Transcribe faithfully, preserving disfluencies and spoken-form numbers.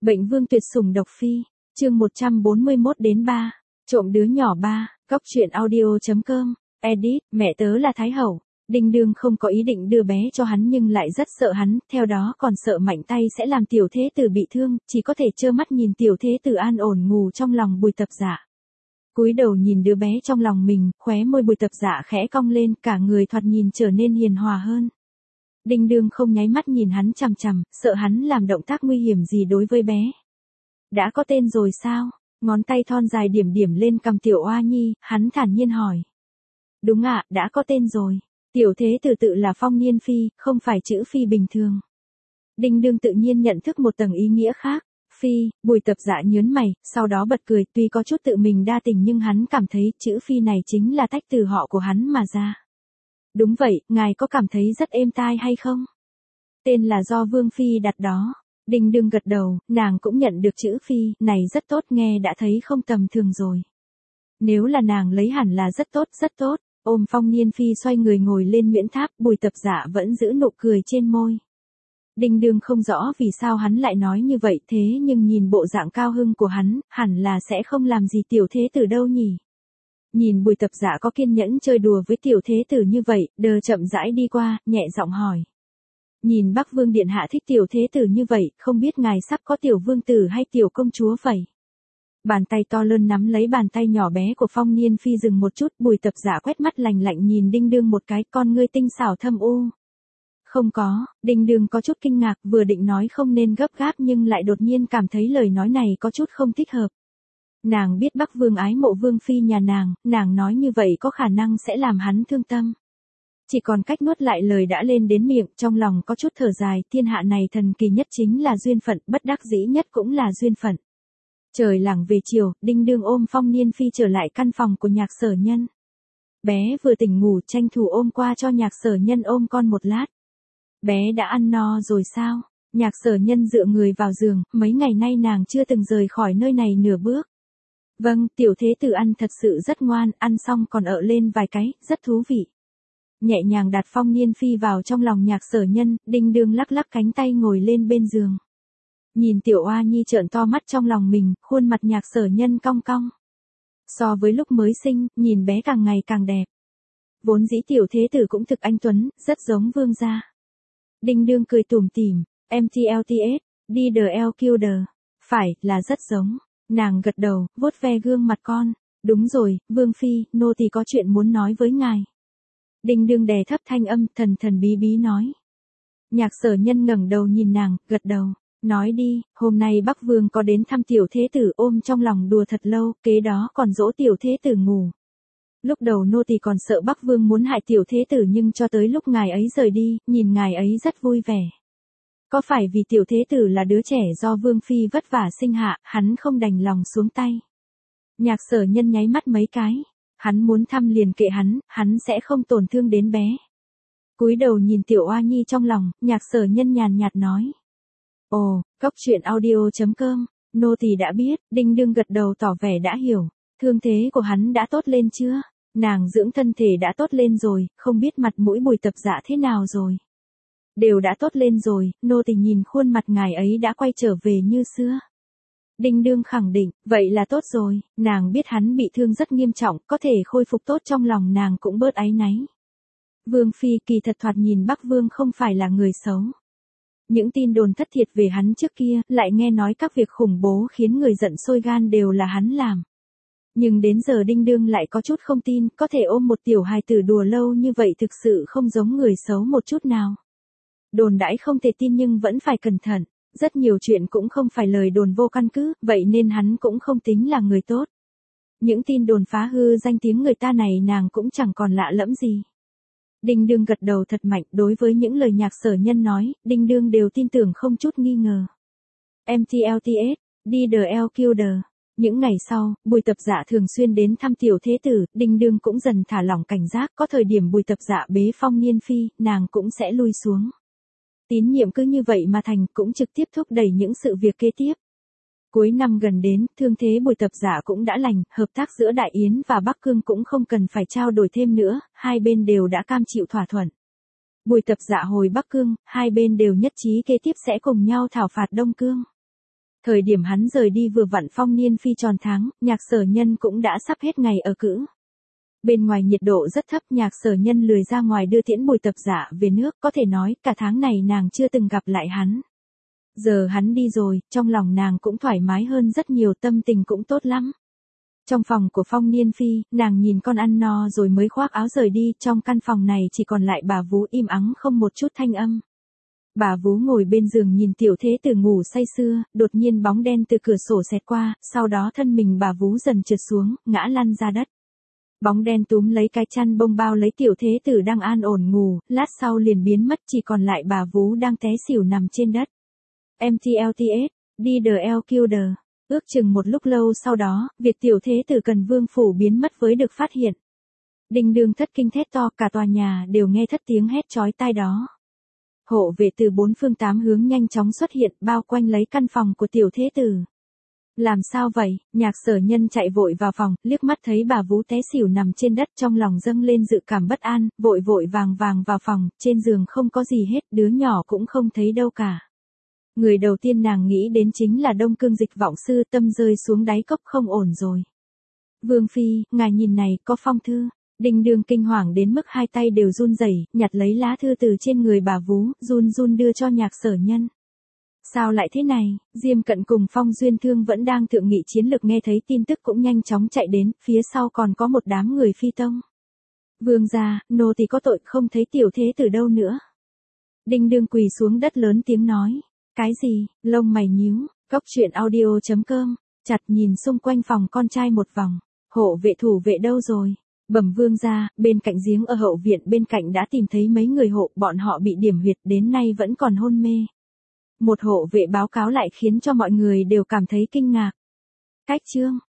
Bệnh vương tuyệt sủng độc phi, chương một trăm bốn mươi mốt đến ba, trộm đứa nhỏ ba, cóc truyện audio.com, edit, mẹ tớ là Thái Hậu. Đinh Đương không có ý định đưa bé cho hắn nhưng lại rất sợ hắn, theo đó còn sợ mạnh tay sẽ làm tiểu thế tử bị thương, chỉ có thể trơ mắt nhìn tiểu thế tử an ổn ngủ trong lòng Bùi Tập Dạ. Cúi đầu nhìn đứa bé trong lòng mình, khóe môi Bùi Tập Dạ khẽ cong lên, cả người thoạt nhìn trở nên hiền hòa hơn. Đinh Đương không nháy mắt nhìn hắn chằm chằm, sợ hắn làm động tác nguy hiểm gì đối với bé. Đã có tên rồi sao? Ngón tay thon dài điểm điểm lên cằm tiểu oa nhi, hắn thản nhiên hỏi. Đúng ạ, đã có tên rồi. Tiểu thế tử tự là Phong Niên Phi, không phải chữ Phi bình thường. Đinh Đương tự nhiên nhận thức một tầng ý nghĩa khác. Phi, Bùi Tập Dạ nhớn mày, sau đó bật cười, tuy có chút tự mình đa tình nhưng hắn cảm thấy chữ Phi này chính là tách từ họ của hắn mà ra. Đúng vậy, ngài có cảm thấy rất êm tai hay không? Tên là do Vương Phi đặt đó. Đinh Đương gật đầu, nàng cũng nhận được chữ Phi, này rất tốt, nghe đã thấy không tầm thường rồi. Nếu là nàng lấy hẳn là rất tốt, rất tốt. Ôm Phong Niên Phi xoay người ngồi lên Nguyễn Tháp, Bùi Tập Dạ vẫn giữ nụ cười trên môi. Đinh Đương không rõ vì sao hắn lại nói như vậy, thế nhưng nhìn bộ dạng cao hưng của hắn, hẳn là sẽ không làm gì tiểu thế tử đâu nhỉ. Nhìn Bùi Tập Dạ có kiên nhẫn chơi đùa với tiểu thế tử như vậy, đờ chậm rãi đi qua, nhẹ giọng hỏi. Nhìn Bắc Vương Điện Hạ thích tiểu thế tử như vậy, không biết ngài sắp có tiểu vương tử hay tiểu công chúa vậy? Bàn tay to lớn nắm lấy bàn tay nhỏ bé của Phong Niên Phi dừng một chút, Bùi Tập Dạ quét mắt lạnh lạnh nhìn Đinh Đương một cái, con ngươi tinh xảo thâm u. Không có, Đinh Đương có chút kinh ngạc, vừa định nói không nên gấp gáp nhưng lại đột nhiên cảm thấy lời nói này có chút không thích hợp. Nàng biết Bắc Vương ái mộ Vương Phi nhà nàng, nàng nói như vậy có khả năng sẽ làm hắn thương tâm. Chỉ còn cách nuốt lại lời đã lên đến miệng, trong lòng có chút thở dài, thiên hạ này thần kỳ nhất chính là duyên phận, bất đắc dĩ nhất cũng là duyên phận. Trời lẳng về chiều, Đinh Đương ôm Phong Niên Phi trở lại căn phòng của Nhạc Sở Nhân. Bé vừa tỉnh ngủ, tranh thủ ôm qua cho Nhạc Sở Nhân ôm con một lát. Bé đã ăn no rồi sao? Nhạc Sở Nhân dựa người vào giường, mấy ngày nay nàng chưa từng rời khỏi nơi này nửa bước. Vâng, tiểu thế tử ăn thật sự rất ngoan, ăn xong còn ợ lên vài cái, rất thú vị. Nhẹ nhàng đặt Phong Niên Phi vào trong lòng Nhạc Sở Nhân, Đinh Đương lắc lắc cánh tay ngồi lên bên giường. Nhìn tiểu oa nhi trợn to mắt trong lòng mình, khuôn mặt Nhạc Sở Nhân cong cong. So với lúc mới sinh, nhìn bé càng ngày càng đẹp. Vốn dĩ tiểu thế tử cũng thực anh tuấn, rất giống vương gia. Đinh Đương cười tủm tỉm, em tê lờ tê ét, đi đờ eo kiu đờ. Phải, là rất giống. Nàng gật đầu, vuốt ve gương mặt con. Đúng rồi, Vương Phi, nô tỳ có chuyện muốn nói với ngài. Đinh Đương đè thấp thanh âm, thần thần bí bí nói. Nhạc Sở Nhân ngẩng đầu nhìn nàng, gật đầu. Nói đi, hôm nay Bắc Vương có đến thăm tiểu thế tử, ôm trong lòng đùa thật lâu, kế đó còn dỗ tiểu thế tử ngủ. Lúc đầu nô tỳ còn sợ Bắc Vương muốn hại tiểu thế tử nhưng cho tới lúc ngài ấy rời đi, nhìn ngài ấy rất vui vẻ. Có phải vì tiểu thế tử là đứa trẻ do Vương Phi vất vả sinh hạ, hắn không đành lòng xuống tay. Nhạc Sở Nhân nháy mắt mấy cái. Hắn muốn thăm liền kệ hắn, hắn sẽ không tổn thương đến bé. Cúi đầu nhìn tiểu oa nhi trong lòng, Nhạc Sở Nhân nhàn nhạt nói. Ồ, cóc truyện audio.com, nô tỳ đã biết, Đinh Đương gật đầu tỏ vẻ đã hiểu. Thương thế của hắn đã tốt lên chưa? Nàng dưỡng thân thể đã tốt lên rồi, không biết mặt mũi Bùi Tập Dạ thế nào rồi. Đều đã tốt lên rồi, nô tỳ nhìn khuôn mặt ngài ấy đã quay trở về như xưa. Đinh Đương khẳng định, vậy là tốt rồi, nàng biết hắn bị thương rất nghiêm trọng, có thể khôi phục tốt trong lòng nàng cũng bớt áy náy. Vương Phi kỳ thật thoạt nhìn Bắc Vương không phải là người xấu. Những tin đồn thất thiệt về hắn trước kia, lại nghe nói các việc khủng bố khiến người giận sôi gan đều là hắn làm. Nhưng đến giờ Đinh Đương lại có chút không tin, có thể ôm một tiểu hài tử đùa lâu như vậy thực sự không giống người xấu một chút nào. Đồn đãi không thể tin nhưng vẫn phải cẩn thận, rất nhiều chuyện cũng không phải lời đồn vô căn cứ, vậy nên hắn cũng không tính là người tốt. Những tin đồn phá hư danh tiếng người ta này nàng cũng chẳng còn lạ lẫm gì. Đinh Đương gật đầu thật mạnh, đối với những lời Nhạc Sở Nhân nói, Đinh Đương đều tin tưởng không chút nghi ngờ. em tê lờ tê ét, đi đờ eo kiu đờ. Những ngày sau, Bùi Tập Dạ thường xuyên đến thăm tiểu thế tử, Đinh Đương cũng dần thả lỏng cảnh giác, có thời điểm Bùi Tập Dạ bế Phong Niên Phi, nàng cũng sẽ lui xuống. Tín nhiệm cứ như vậy mà thành, cũng trực tiếp thúc đẩy những sự việc kế tiếp. Cuối năm gần đến, thương thế Bùi Tập Dạ cũng đã lành, hợp tác giữa Đại Yến và Bắc Cương cũng không cần phải trao đổi thêm nữa, hai bên đều đã cam chịu thỏa thuận. Bùi Tập Dạ hồi Bắc Cương, hai bên đều nhất trí kế tiếp sẽ cùng nhau thảo phạt Đông Cương. Thời điểm hắn rời đi vừa vặn Phong Niên Phi tròn tháng, Nhạc Sở Nhân cũng đã sắp hết ngày ở cữ. Bên ngoài nhiệt độ rất thấp, Nhạc Sở Nhân lười ra ngoài đưa tiễn Bùi Tập Giả về nước, có thể nói cả tháng này nàng chưa từng gặp lại hắn. Giờ hắn đi rồi, trong lòng nàng cũng thoải mái hơn rất nhiều, tâm tình cũng tốt lắm. Trong phòng của Phong Niên Phi, nàng nhìn con ăn no rồi mới khoác áo rời đi, trong căn phòng này chỉ còn lại bà Vú im ắng không một chút thanh âm. Bà Vú ngồi bên giường nhìn tiểu thế tử ngủ say sưa, đột nhiên bóng đen từ cửa sổ xẹt qua, sau đó thân mình bà Vú dần trượt xuống, ngã lăn ra đất. Bóng đen túm lấy cái chăn bông bao lấy tiểu thế tử đang an ổn ngủ, lát sau liền biến mất, chỉ còn lại bà Vú đang té xỉu nằm trên đất. em tê lờ tê ét, đi the L Killer. Ước chừng một lúc lâu sau đó, việc tiểu thế tử Cần Vương phủ biến mất với được phát hiện. Đinh đương thất kinh thét to, cả tòa nhà đều nghe thất tiếng hét chói tai đó. Hộ vệ từ bốn phương tám hướng nhanh chóng xuất hiện, bao quanh lấy căn phòng của tiểu thế tử. Làm sao vậy? Nhạc Sở Nhân chạy vội vào phòng, liếc mắt thấy bà Vú té xỉu nằm trên đất, trong lòng dâng lên dự cảm bất an, vội vội vàng vàng vào phòng, trên giường không có gì hết, đứa nhỏ cũng không thấy đâu cả. Người đầu tiên nàng nghĩ đến chính là Đông Cương Dịch Vọng sư, tâm rơi xuống đáy cốc, không ổn rồi. Vương Phi, ngài nhìn này, có phong thư. Đinh đương kinh hoàng đến mức hai tay đều run rẩy, nhặt lấy lá thư từ trên người bà Vú, run run đưa cho Nhạc Sở Nhân. Sao lại thế này? Diêm Cận cùng Phong Duyên Thương vẫn đang thượng nghị chiến lược, nghe thấy tin tức cũng nhanh chóng chạy đến, phía sau còn có một đám người phi tông. Vương gia, nô tỳ có tội, không thấy tiểu thế tử đâu nữa. Đinh đương quỳ xuống đất lớn tiếng nói. Cái gì? Lông mày nhíu. Cốc truyện audio chấm com. Chặt nhìn xung quanh phòng con trai một vòng. Hộ vệ thủ vệ đâu rồi? Bẩm vương gia, bên cạnh giếng ở hậu viện bên cạnh đã tìm thấy mấy người hộ, bọn họ bị điểm huyệt, đến nay vẫn còn hôn mê. Một hộ vệ báo cáo lại khiến cho mọi người đều cảm thấy kinh ngạc. Cách chương.